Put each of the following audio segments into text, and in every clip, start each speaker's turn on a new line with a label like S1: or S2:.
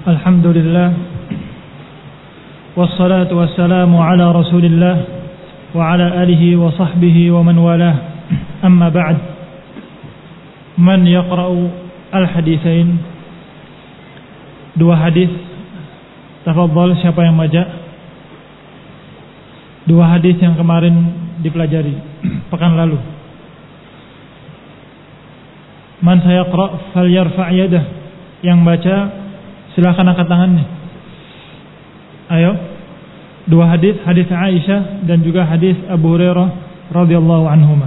S1: Alhamdulillah wassalatu wassalamu ala Rasulillah wa ala alihi wa sahbihi wa man walah. Amma ba'd. Man yaqra'u al-haditsain? Dua hadis. Tafadhal, siapa yang baca? Dua hadis yang kemarin dipelajari pekan lalu. Man sayaqra' falyarfa' yadah. Yang baca silakan angkat tangannya. Ayo. Dua hadis, hadis Aisyah dan juga hadis Abu Hurairah radhiyallahu anhuma.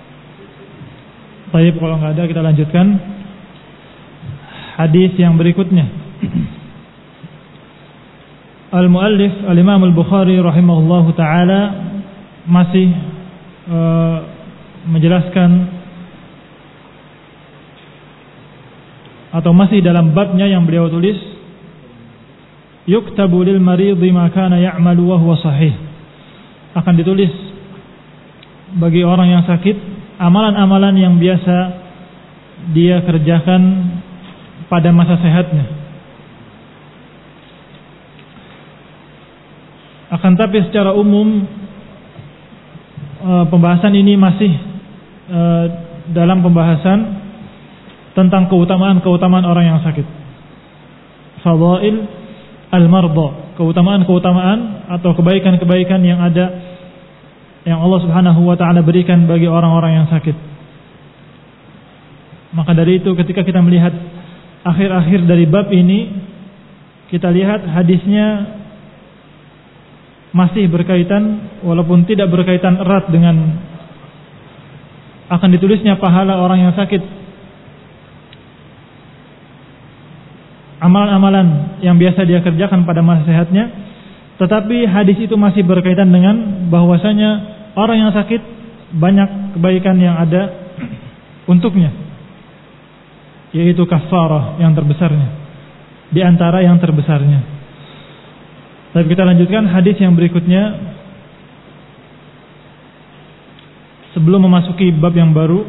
S1: Baik, kalau enggak ada kita lanjutkan hadis yang berikutnya. Al-muallif Al-Imam Al-Bukhari rahimahullahu taala masih menjelaskan atau masih dalam babnya yang beliau tulis, yuktabu lil maridhi ma kana ya'malu wa huwa sahih. Akan ditulis bagi orang yang sakit amalan-amalan yang biasa dia kerjakan pada masa sehatnya. Akan tapi secara umum pembahasan ini masih dalam pembahasan tentang keutamaan-keutamaan orang yang sakit. Fadail al-marda, keutamaan-keutamaan atau kebaikan-kebaikan yang ada yang Allah Subhanahu wa taala berikan bagi orang-orang yang sakit. Maka dari itu ketika kita melihat akhir-akhir dari bab ini, kita lihat hadisnya masih berkaitan walaupun tidak berkaitan erat dengan akan ditulisnya pahala orang yang sakit. Amalan-amalan yang biasa dia kerjakan pada masa sehatnya, tetapi hadis itu masih berkaitan dengan bahwasanya orang yang sakit banyak kebaikan yang ada untuknya, yaitu kafarah yang terbesarnya, di antara yang terbesarnya. Tapi kita lanjutkan hadis yang berikutnya sebelum memasuki bab yang baru.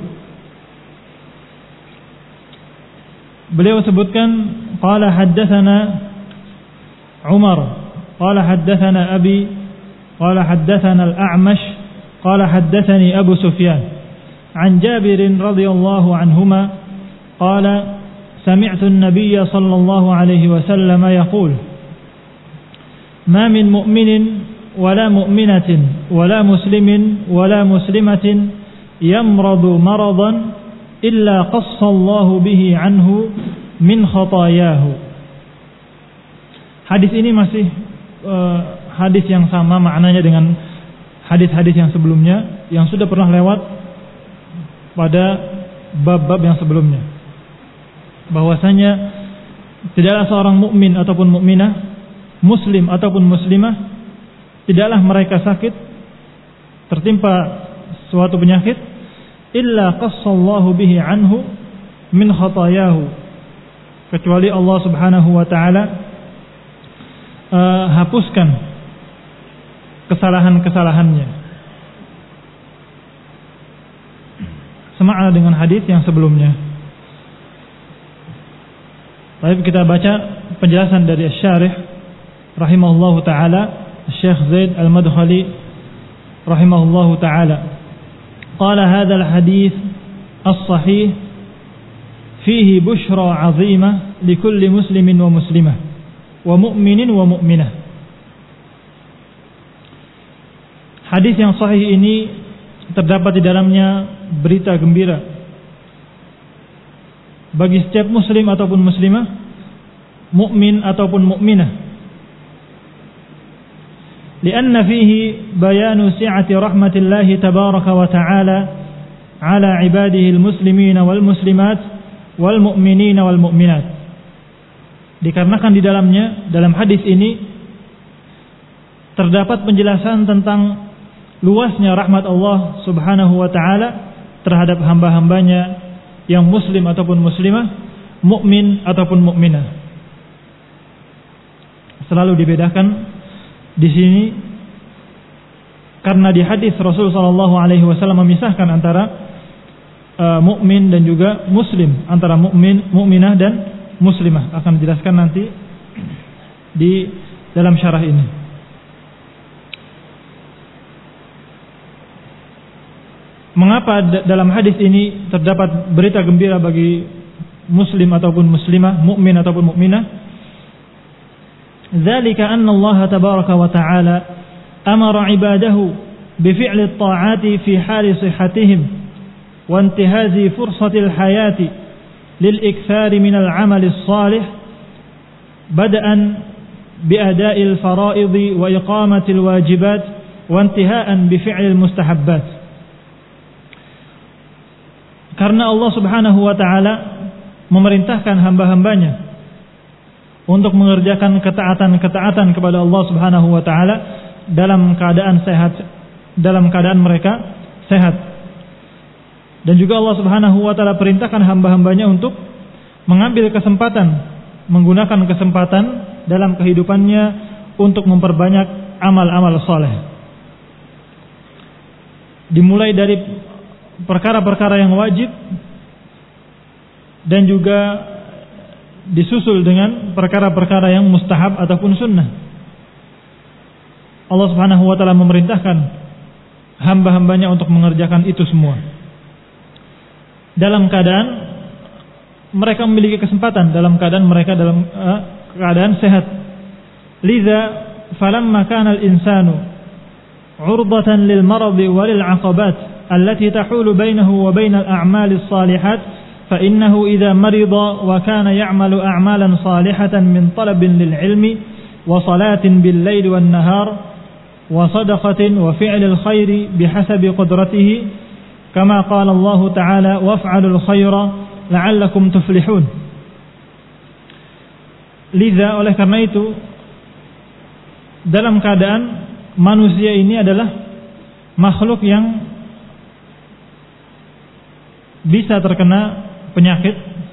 S1: Beliau sebutkan qala haddatsana Umar qala haddatsana Abi qala haddatsana Al-A'mash qala haddatsani Abu Sufyan an Jabir radhiyallahu anhuma qala sami'tu an-nabiy sallallahu alaihi wasallam yaqul ma min mu'minin wala mu'minatin wala muslimin wala muslimatin yamradu maradan illa qassallahu bihi anhu min khatayahu. Hadis ini masih hadis yang sama maknanya dengan hadis-hadis yang sebelumnya yang sudah pernah lewat pada bab-bab yang sebelumnya. Bahwasanya tidaklah seorang mukmin ataupun mukminah, muslim ataupun muslimah, tidaklah mereka sakit tertimpa suatu penyakit illa qassallahu bihi anhu min khatayahu, kecuali Allah Subhanahu wa taala hapuskan kesalahan-kesalahannya. Semakna dengan hadis yang sebelumnya. Baik, kita baca penjelasan dari Asy-Syarih rahimahullahu taala, Syekh Zaid Al-Madkhali rahimahullahu taala. قال هذا الحديث الصحيح فيه بشرى عظيمة لكل مسلم ومسلمة ومؤمن ومؤمنة. Hadis yang sahih ini terdapat di dalamnya berita gembira bagi setiap muslim ataupun muslimah, mukmin ataupun mukminah. لأن فيه بيان سعة رحمة الله تبارك وتعالى على عباده المسلمين والمسلمات والمؤمنين والمؤمنات. Dikarenakan di dalamnya, dalam hadis ini terdapat penjelasan tentang luasnya rahmat Allah Subhanahu wa taala terhadap hamba-hambanya yang muslim ataupun muslimah, mukmin ataupun mukminah. Selalu dibedakan di sini karena di hadis Rasul sallallahu alaihi wasallam memisahkan antara mukmin dan juga muslim, antara mukminah dan muslimah. Akan dijelaskan nanti di dalam syarah ini. Mengapa dalam hadis ini terdapat berita gembira bagi muslim ataupun muslimah, mukmin ataupun mukminah? Dzalika anna Allah tabaraka wa ta'ala amara ibadahu bifi'li at-ta'ati fi hali sihhatihim wa intihazi fursatil hayati lil ikthari min al-'amali as-salih bada'an bi ada'il fara'idhi wa iqamatil wajibat wa intiha'an bi fi'lil mustahabbat. Karena Allah Subhanahu wa ta'ala memerintahkan hamba-hambanya untuk mengerjakan ketaatan-ketaatan kepada Allah Subhanahu wa ta'ala dalam keadaan sehat, dalam keadaan mereka sehat. Dan juga Allah Subhanahu wa ta'ala perintahkan hamba-hambanya untuk mengambil kesempatan, menggunakan kesempatan dalam kehidupannya untuk memperbanyak amal-amal saleh. Dimulai dari perkara-perkara yang wajib dan juga disusul dengan perkara-perkara yang mustahab ataupun sunnah. Allah Subhanahu wa ta'ala memerintahkan hamba-hambanya untuk mengerjakan itu semua dalam keadaan mereka memiliki kesempatan, dalam keadaan mereka dalam keadaan sehat. Liza falamma kana al-insanu 'urdatan lil maradi wa lil 'aqabat التي تحول بينه وبين الأعمال الصالحات فإنه إذا مرض وكان يعمل أعمالا صالحة من طلب للعلم وصلاة بالليل والنهار وصدقة وفعل الخير بحسب قدرته كما قال الله تعالى وافعلوا الخير لعلكم تفلحون. Liza, oleh karena itu, dalam keadaan manusia ini adalah makhluk yang bisa terkena penyakit,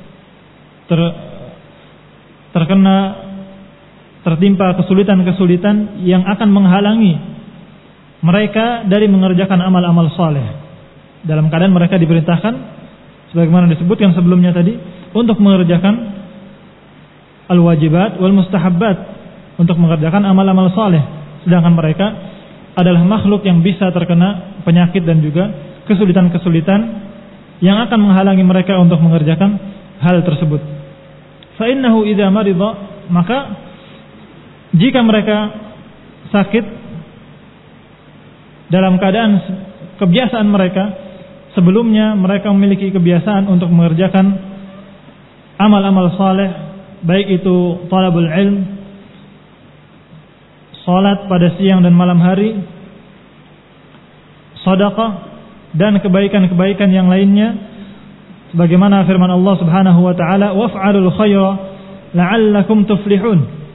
S1: tertimpa kesulitan-kesulitan yang akan menghalangi mereka dari mengerjakan amal-amal saleh. Dalam keadaan mereka diperintahkan, sebagaimana disebutkan sebelumnya tadi, untuk mengerjakan al-wajibat wal mustahabbat, untuk mengerjakan amal-amal saleh. Sedangkan mereka adalah makhluk yang bisa terkena penyakit dan juga kesulitan-kesulitan yang akan menghalangi mereka untuk mengerjakan hal tersebut. Fa innahu idza marida, maka jika mereka sakit dalam keadaan kebiasaan mereka sebelumnya, mereka memiliki kebiasaan untuk mengerjakan amal-amal saleh, baik itu talabul ilm, salat pada siang dan malam hari, sedekah dan kebaikan-kebaikan yang lainnya, sebagaimana firman Allah Subhanahu wa ta'ala, waf'alul khaira la'allakum tuflihun.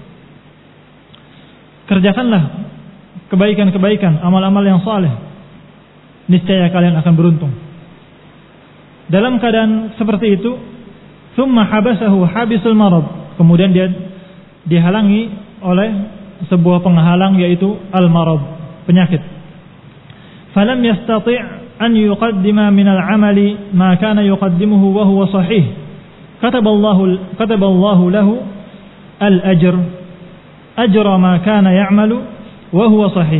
S1: Kerjakanlah kebaikan-kebaikan, amal-amal yang saleh, niscaya kalian akan beruntung. Dalam keadaan seperti itu, thumma habasahu habisul marad, kemudian dia dihalangi oleh sebuah penghalang, yaitu al-marad, penyakit. Falam yastati' أن يقدم من العمل ما كان يقدمه وهو صحيح كتب الله له الأجر أجر ما كان يعمل وهو صحيح.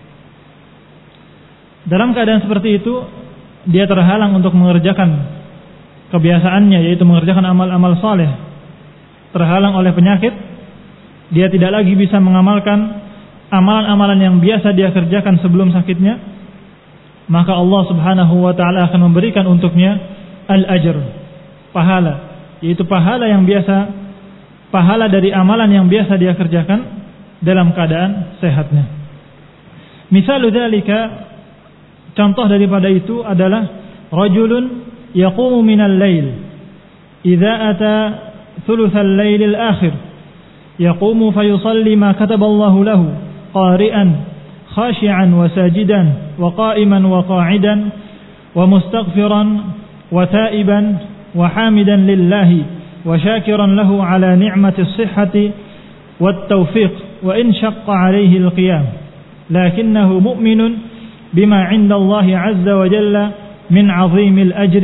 S1: Dalam keadaan seperti itu, dia terhalang untuk mengerjakan kebiasaannya, yaitu mengerjakan amal-amal saleh. Terhalang oleh penyakit, dia tidak lagi bisa mengamalkan amalan-amalan yang biasa dia kerjakan sebelum sakitnya. Maka Allah Subhanahu wa ta'ala akan memberikan untuknya al-ajr, pahala, yaitu pahala yang biasa, pahala dari amalan yang biasa dia kerjakan dalam keadaan sehatnya. Misalu dzalika, contoh daripada itu adalah rajulun yaqumu minal lail idza ata thulutsal lailil akhir yaqumu fayusalli ma kataballahu lahu qari'an خاشعا وساجدا وقائما وقاعدا ومستغفرا وتائبا وحامدا لله وشاكرا له على نعمة الصحة والتوفيق وإن شق عليه القيام لكنه مؤمن بما عند الله عز وجل من عظيم الأجر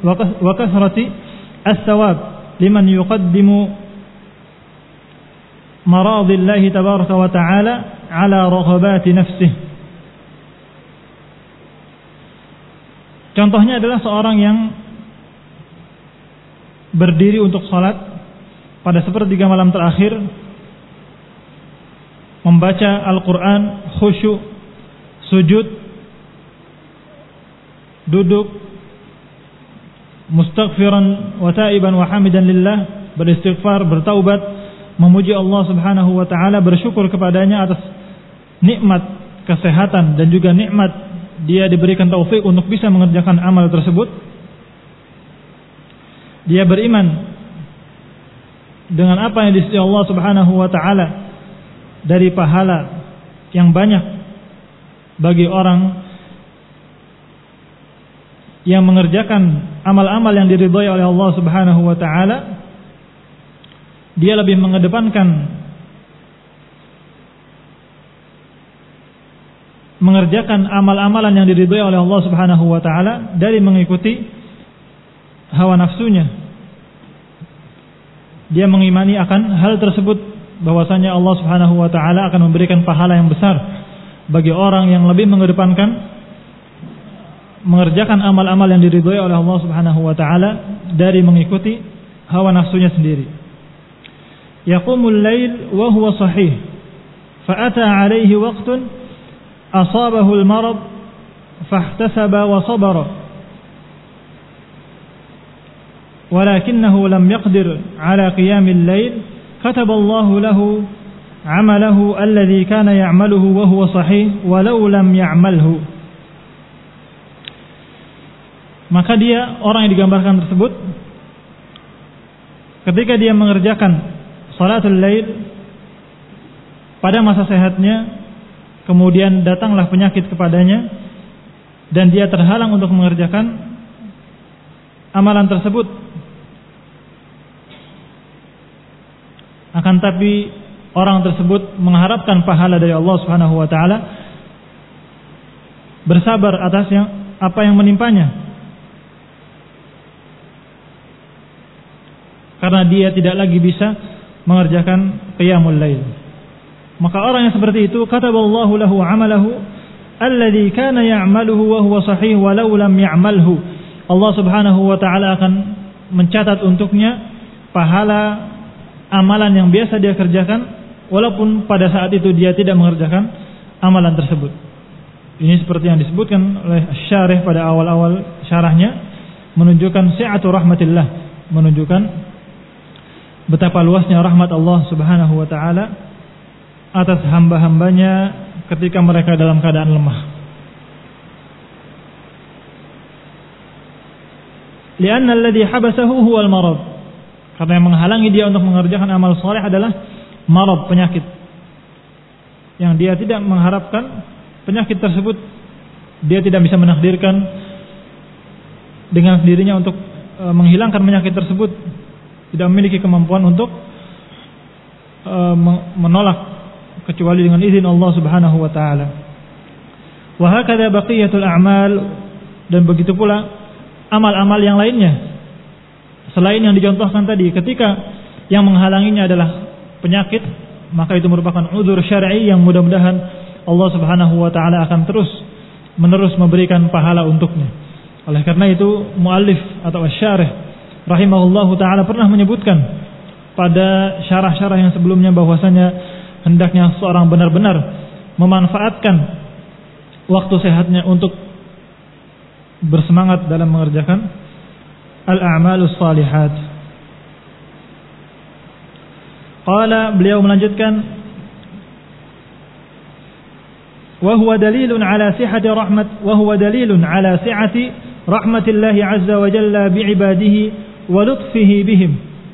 S1: وكثرة الثواب لمن يقدم maradillahi tabaraka wa ta'ala ala raghabati nafsih. Contohnya adalah seorang yang berdiri untuk salat pada sepertiga malam terakhir, membaca Al-Quran, khusyuk, sujud, duduk, mustaghfiran wa taiban wa hamidan lillah, beristighfar, bertaubat, memuji Allah Subhanahu wa taala, bersyukur kepadanya atas nikmat kesehatan dan juga nikmat dia diberikan taufik untuk bisa mengerjakan amal tersebut. Dia beriman dengan apa yang disediakan Allah Subhanahu wa taala dari pahala yang banyak bagi orang yang mengerjakan amal-amal yang diridhai oleh Allah Subhanahu wa taala. Dia lebih mengedepankan mengerjakan amal-amalan yang diridhai oleh Allah Subhanahu wa taala dari mengikuti hawa nafsunya. Dia mengimani akan hal tersebut, bahwasanya Allah Subhanahu wa taala akan memberikan pahala yang besar bagi orang yang lebih mengedepankan mengerjakan amal-amal yang diridhai oleh Allah Subhanahu wa taala dari mengikuti hawa nafsunya sendiri. Yaqumul lail wa huwa sahih, fa ata alaihi waqtun asabahu al-marad fahtasaba wa sabara, walakinahu lam yaqdir ala qiyamil lail, kataba Allah lahu amalahu alladhi kana ya'maluhu wa huwa sahih walau lam ya'malhu. Maka dia, orang yang digambarkan tersebut, ketika dia mengerjakan salatul lail pada masa sehatnya, kemudian datanglah penyakit kepadanya dan dia terhalang untuk mengerjakan amalan tersebut. Akan tapi orang tersebut mengharapkan pahala dari Allah Subhanahu wa taala, bersabar atas apa yang menimpanya, karena dia tidak lagi bisa mengerjakan qiyamul lail. Maka orang yang seperti itu, kataballahu lahu amalahu alladhi kana ya'maluhu wa huwa sahih walau lam ya'malhu. Allah Subhanahu wa taala akan mencatat untuknya pahala amalan yang biasa dia kerjakan walaupun pada saat itu dia tidak mengerjakan amalan tersebut. Ini seperti yang disebutkan oleh Syarih pada awal-awal syarahnya, menunjukkan si'atu rahmatillah, menunjukkan betapa luasnya rahmat Allah Subhanahu wa taala atas hamba-hambanya ketika mereka dalam keadaan lemah. Lianna alladhi habasahu huwa al-marad. Karena yang menghalangi dia untuk mengerjakan amal saleh adalah marad, penyakit. Yang dia tidak mengharapkan penyakit tersebut, dia tidak bisa menakdirkan dengan sendirinya untuk menghilangkan penyakit tersebut, tidak memiliki kemampuan untuk menolak kecuali dengan izin Allah Subhanahu wa taala. Wa hakadha baqiyatul a'mal, dan begitu pula amal-amal yang lainnya selain yang dicontohkan tadi. Ketika yang menghalanginya adalah penyakit, maka itu merupakan udzur syar'i yang mudah-mudahan Allah Subhanahu wa taala akan terus menerus memberikan pahala untuknya. Oleh karena itu muallif atau asy-syarih rahimahullahu taala pernah menyebutkan pada syarah-syarah yang sebelumnya bahwasanya hendaknya seorang benar-benar memanfaatkan waktu sehatnya untuk bersemangat dalam mengerjakan al-a'malus salihat. Qala, beliau melanjutkan, wa huwa dalilun ala sihhati rahmatillahi azza wa jalla bi'ibadihi wa lutfihi bihim.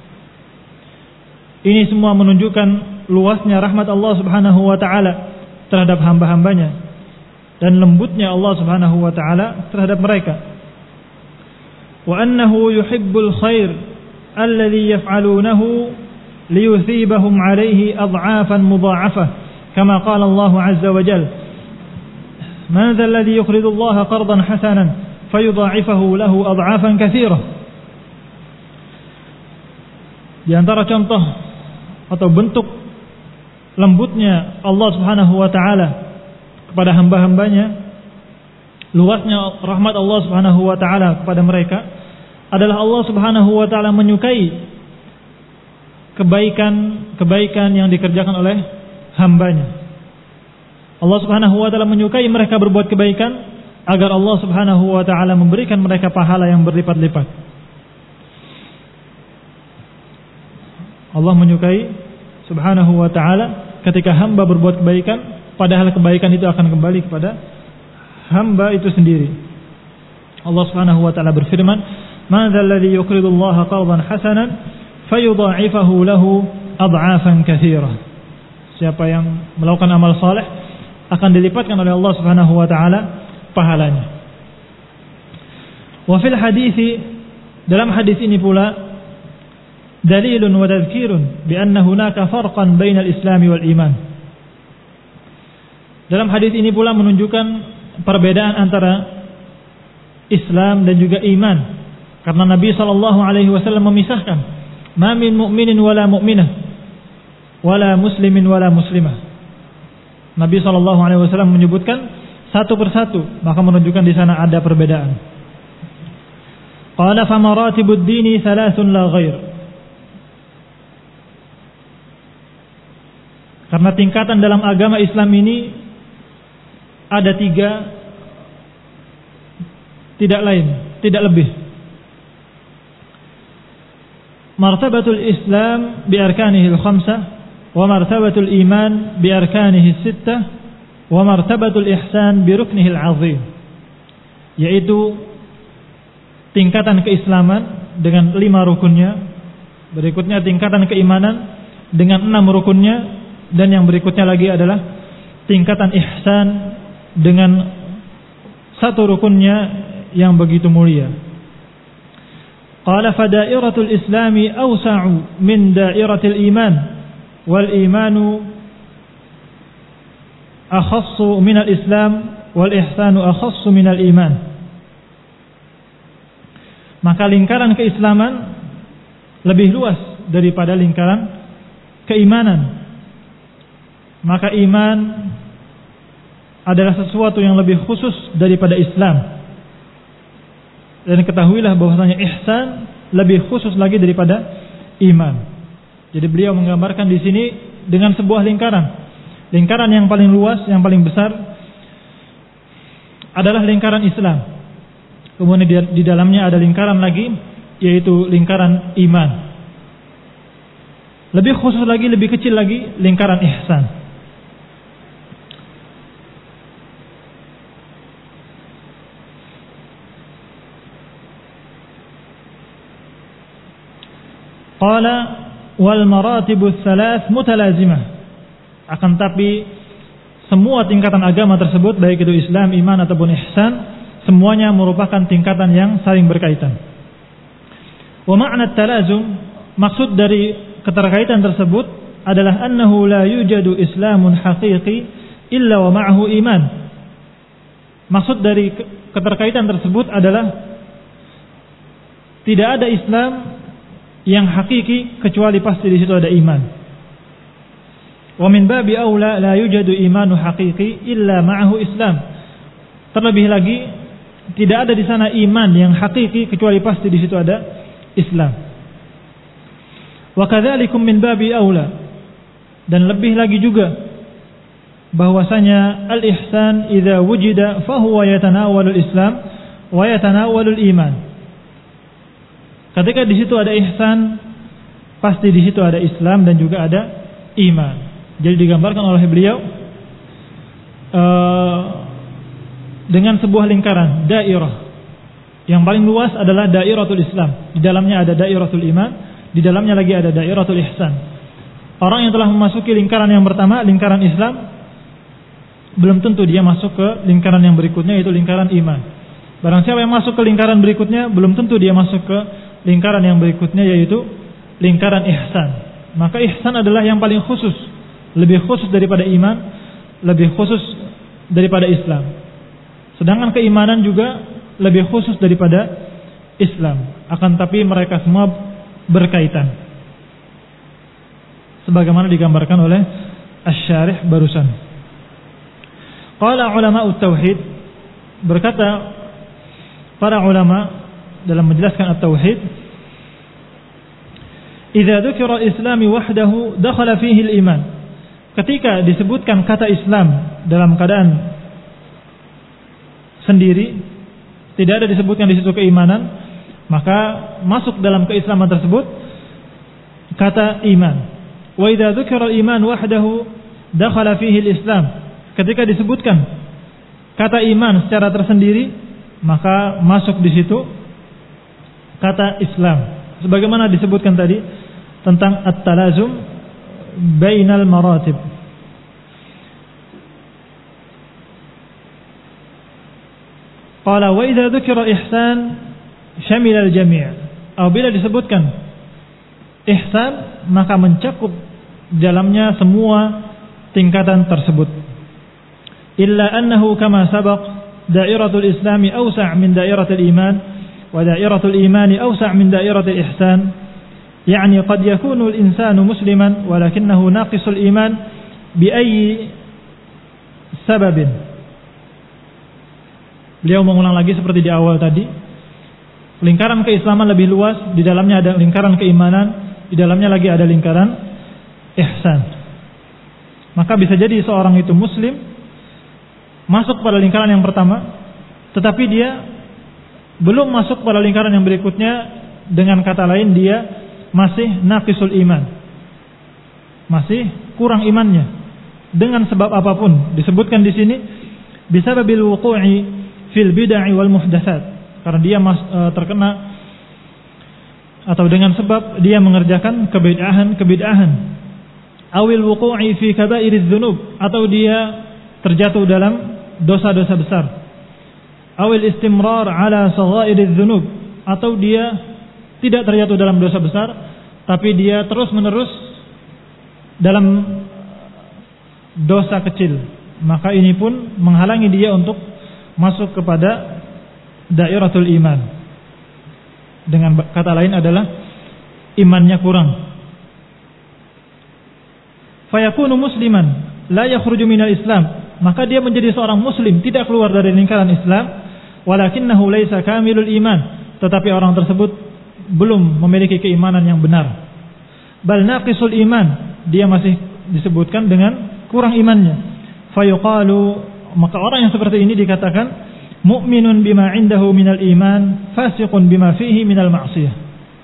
S1: Ini semua menunjukkan luasnya rahmat Allah Subhanahu wa taala terhadap hamba-hambanya dan lembutnya Allah Subhanahu wa taala terhadap mereka. Wa annahu yuhibbul khair alladhi yaf'alunahu liyuthibahum 'alayhi ad'afan mudha'afah, kama qala Allah azza wa jalla, man dhal ladhi yuqridu Allah qardan hasanan fayudha'ifahu lahu ad'afan katsirah. Di antara contoh atau bentuk lembutnya Allah Subhanahu wa taala kepada hamba-hambanya, luasnya rahmat Allah Subhanahu wa taala kepada mereka adalah Allah Subhanahu wa taala menyukai kebaikan yang dikerjakan oleh hambanya. Allah Subhanahu wa taala menyukai mereka berbuat kebaikan agar Allah Subhanahu wa taala memberikan mereka pahala yang berlipat-lipat. Allah menyukai Subhanahu wa taala ketika hamba berbuat kebaikan, padahal kebaikan itu akan kembali kepada hamba itu sendiri. Allah Subhanahu wa taala berfirman, "Man dzal ladzi yuqridu Allah qardan hasanan fayudha'ifahu lahu ad'afan katsira." Siapa yang melakukan amal saleh akan dilipatkan oleh Allah Subhanahu wa taala pahalanya. Wa fil hadits, dalam hadis ini pula, dalilun wa tadhkirun bi anna hunaka farqan bainal Islam wal iman. Dalam hadis ini pula menunjukkan perbedaan antara Islam dan juga iman. Karena Nabi sallallahu alaihi wasallam memisahkan, "Ma min mu'minin wala mu'minah wala muslimin wala muslimah." Nabi sallallahu alaihi wasallam menyebutkan satu persatu, maka menunjukkan di sana ada perbedaan. Qala fa maratibud dini thalathun la ghair. Karena tingkatan dalam agama Islam ini ada 3, tidak lain, tidak lebih. Martabatul Islam bi arkanihil khamsah, wa martabatul iman bi arkanihis sittah, wa martabatul ihsan bi ruknihil azim. Yaitu tingkatan keislaman dengan 5 rukunnya, berikutnya tingkatan keimanan dengan 6 rukunnya, dan yang berikutnya lagi adalah tingkatan ihsan dengan 1 rukunnya yang begitu mulia. Qala fa dairatul islami awsa'u min dairatil iman wal imanu akhassu minal islam wal ihsanu akhassu minal iman. Maka lingkaran keislaman lebih luas daripada lingkaran keimanan. Maka iman adalah sesuatu yang lebih khusus daripada Islam. Dan ketahuilah bahwasanya ihsan lebih khusus lagi daripada iman. Jadi beliau menggambarkan di sini dengan sebuah lingkaran. Lingkaran yang paling luas, yang paling besar adalah lingkaran Islam. Kemudian di dalamnya ada lingkaran lagi, yaitu lingkaran iman. Lebih khusus lagi, lebih kecil lagi, lingkaran ihsan. Qala wal maratibus thalath mutalazimah. Akan tapi semua tingkatan agama tersebut, baik itu Islam, iman ataupun ihsan, semuanya merupakan tingkatan yang saling berkaitan. Wa ma'na talazum, maksud dari keterkaitan tersebut adalah annahu la yujadu islamun haqiqi illa wa ma'ahu iman. Maksud dari keterkaitan tersebut adalah tidak ada Islam yang hakiki kecuali pasti di situ ada iman. Wa min babi aula la yujadu imanu haqiqi illa ma'ahu Islam. Terlebih lagi tidak ada di sana iman yang hakiki kecuali pasti di situ ada Islam. Wa kadzalikum min babi aula, dan lebih lagi juga bahwasanya al-ihsan idza wujida fa huwa yatanawalul Islam wa yatanawalul iman. Ketika di situ ada ihsan, pasti di situ ada Islam dan juga ada iman. Jadi digambarkan oleh beliau dengan sebuah lingkaran, dairah. Yang paling luas adalah dairatul Islam. Di dalamnya ada dairatul iman, di dalamnya lagi ada dairatul ihsan. Orang yang telah memasuki lingkaran yang pertama, lingkaran Islam, belum tentu dia masuk ke lingkaran yang berikutnya, yaitu lingkaran iman. Barang siapa yang masuk ke lingkaran berikutnya, belum tentu dia masuk ke lingkaran yang berikutnya, yaitu lingkaran ihsan. Maka ihsan adalah yang paling khusus, lebih khusus daripada iman, lebih khusus daripada Islam. Sedangkan keimanan juga lebih khusus daripada Islam. Akan tapi mereka semua berkaitan, sebagaimana digambarkan oleh asy-syarih barusan. Qala ulama'ut tauhid, berkata para ulama dalam menjelaskan at-tauhid, idza dzukira al-islam wahdahu dakhala fihi al-iman. Ketika disebutkan kata Islam dalam keadaan sendiri, tidak ada disebutkan di situ keimanan, maka masuk dalam keislaman tersebut kata iman. Wa idza dzukira al-iman wahdahu dakhala fihi al-islam. Ketika disebutkan kata iman secara tersendiri, maka masuk di situ kata Islam. Sebagaimana disebutkan tadi tentang at-talazum bainal maratib. Qala wa idza dzukira ihsan syamila al-jami'. Apabila disebutkan ihsan, maka mencakup dalamnya semua tingkatan tersebut. Illa annahu kama sabaq dairatul islami awsa' min dairatul iman wa dairatul imani awsa' min dairatul ihsan. Yani qad yakunu al-insanu musliman walakinahu naqisul iman bi ayyi sababin. Beliau mengulang lagi seperti di awal tadi. Lingkaran keislaman lebih luas, di dalamnya ada lingkaran keimanan, di dalamnya lagi ada lingkaran ihsan. Maka bisa jadi seorang itu muslim, masuk pada lingkaran yang pertama, tetapi dia belum masuk pada lingkaran yang berikutnya. Dengan kata lain, dia masih naqisul iman, masih kurang imannya dengan sebab apapun. Disebutkan di sini bisababil wuqu'i fil bid'ah wal muhdatsat, karena dia terkena atau dengan sebab dia mengerjakan kebid'ahan, awil wuqu'i fi kaba'iriz dzunub, atau dia terjatuh dalam dosa-dosa besar, awil istimrar ala saghairiz dzunub, atau dia tidak terjatuh dalam dosa besar tapi dia terus-menerus dalam dosa kecil, maka ini pun menghalangi dia untuk masuk kepada dairatul iman. Dengan kata lain adalah imannya kurang. Fayakunu musliman la yakhruju minal islam, maka dia menjadi seorang muslim, tidak keluar dari lingkaran Islam, walakinnahu laisa kamilul iman, tetapi orang tersebut belum memiliki keimanan yang benar. Bal naqisul iman, dia masih disebutkan dengan kurang imannya. Fayuqalu, maka orang yang seperti ini dikatakan mu'minun bima indahu minal iman, fasiqun bima fihi minal ma'siyah.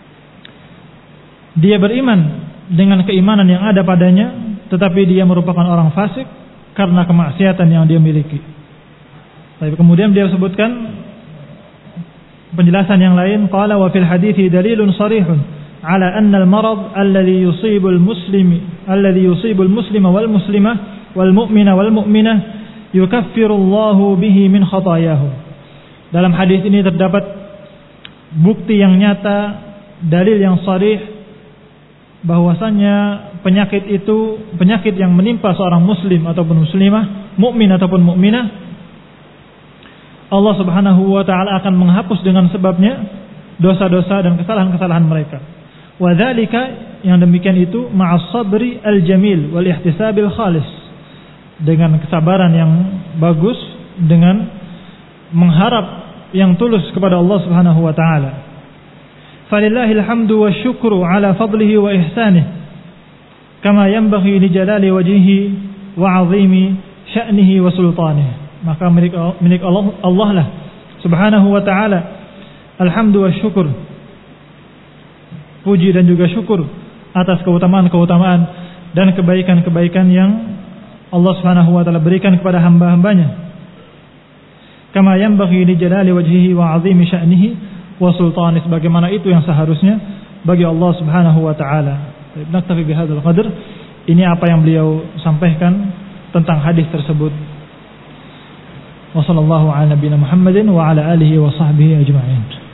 S1: Dia beriman dengan keimanan yang ada padanya, tetapi dia merupakan orang fasik karena kemaksiatan yang dia miliki. Tapi kemudian dia sebutkan penjelasan yang lain, qala wa fil hadithi dalilun sarihun ala anna al-marad alladhi yusibul muslima wal muslimah wal mu'mina wal mu'minah yukaffiru Allahu bihi min khatayahu. Dalam hadis ini terdapat bukti yang nyata, dalil yang sarih bahwasanya penyakit itu, penyakit yang menimpa seorang muslim ataupun muslimah, mukmin ataupun mukminah, Allah Subhanahu wa taala akan menghapus dengan sebabnya dosa-dosa dan kesalahan-kesalahan mereka. Wa dzalika, yang demikian itu, ma'as sabri al-jamil wal ihtisabil khalis, dengan kesabaran yang bagus, dengan mengharap yang tulus kepada Allah Subhanahu wa taala. Falillahil hamdu wasyukru ala fadlihi wa ihsanih kama yanbaghi li jalali wajhihi wa 'azimi sya'nihi wa sultanihi. Maka milik Allah lah Subhanahu wa ta'ala alhamdu wa syukur, puji dan juga syukur atas keutamaan-keutamaan dan kebaikan-kebaikan yang Allah Subhanahu wa ta'ala berikan kepada hamba-hambanya. Kama yanbaghi li jalali wajhihi wa 'azimi sya'nihi wa sultanihi, sebagaimana itu yang seharusnya bagi Allah Subhanahu wa ta'ala. Naktafi bihadzal qadr. Ini apa yang beliau sampaikan tentang hadis tersebut. Wa sallallahu ala nabiyina Muhammadin wa ala alihi wa sahbihi ajma'in.